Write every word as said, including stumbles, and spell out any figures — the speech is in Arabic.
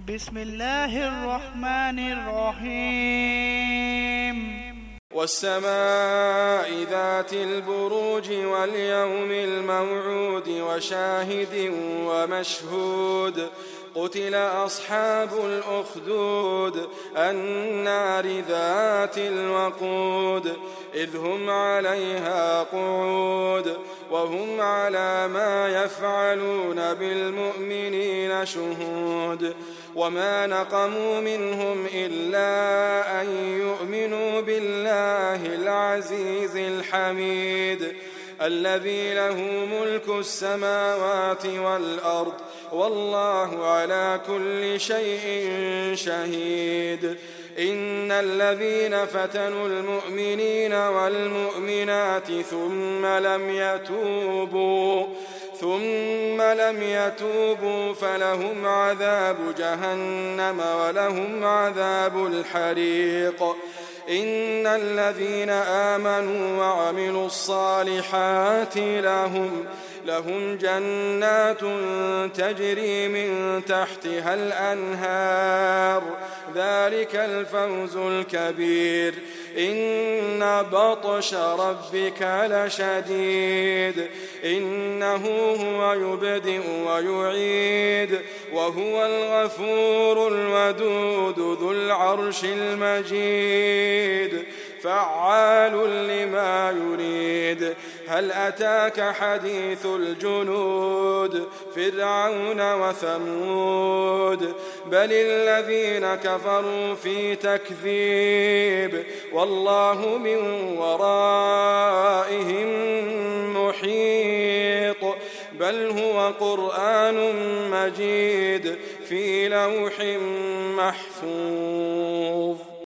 بسم الله الرحمن الرحيم والسماء ذات البروج واليوم الموعود وشاهد ومشهود قتل أصحاب الأخدود النار ذات الوقود إذ هم عليها قعود وهم على ما يفعلون بالمؤمنين شهود وما نقموا منهم إلا أن يؤمنوا بالله العزيز الحميد الذي له ملك السماوات والأرض والله على كل شيء شهيد إن الذين فتنوا المؤمنين والمؤمنات ثم لم يتوبوا ثم لم يتوبوا فلهم عذاب جهنم ولهم عذاب الحريق إن الذين آمنوا وعملوا الصالحات لهم لهم جنات تجري من تحتها الأنهار ذلك الفوز الكبير إن بطش ربك لشديد إنه هو يبدئ ويعيد وهو الغفور الودود ذو العرش المجيد فعال لما يريد هل أتاك حديث الجنود فرعون وثمود بل الذين كفروا في تكذيب والله من ورائهم محيط بل هو قرآن مجيد في لوح محفوظ.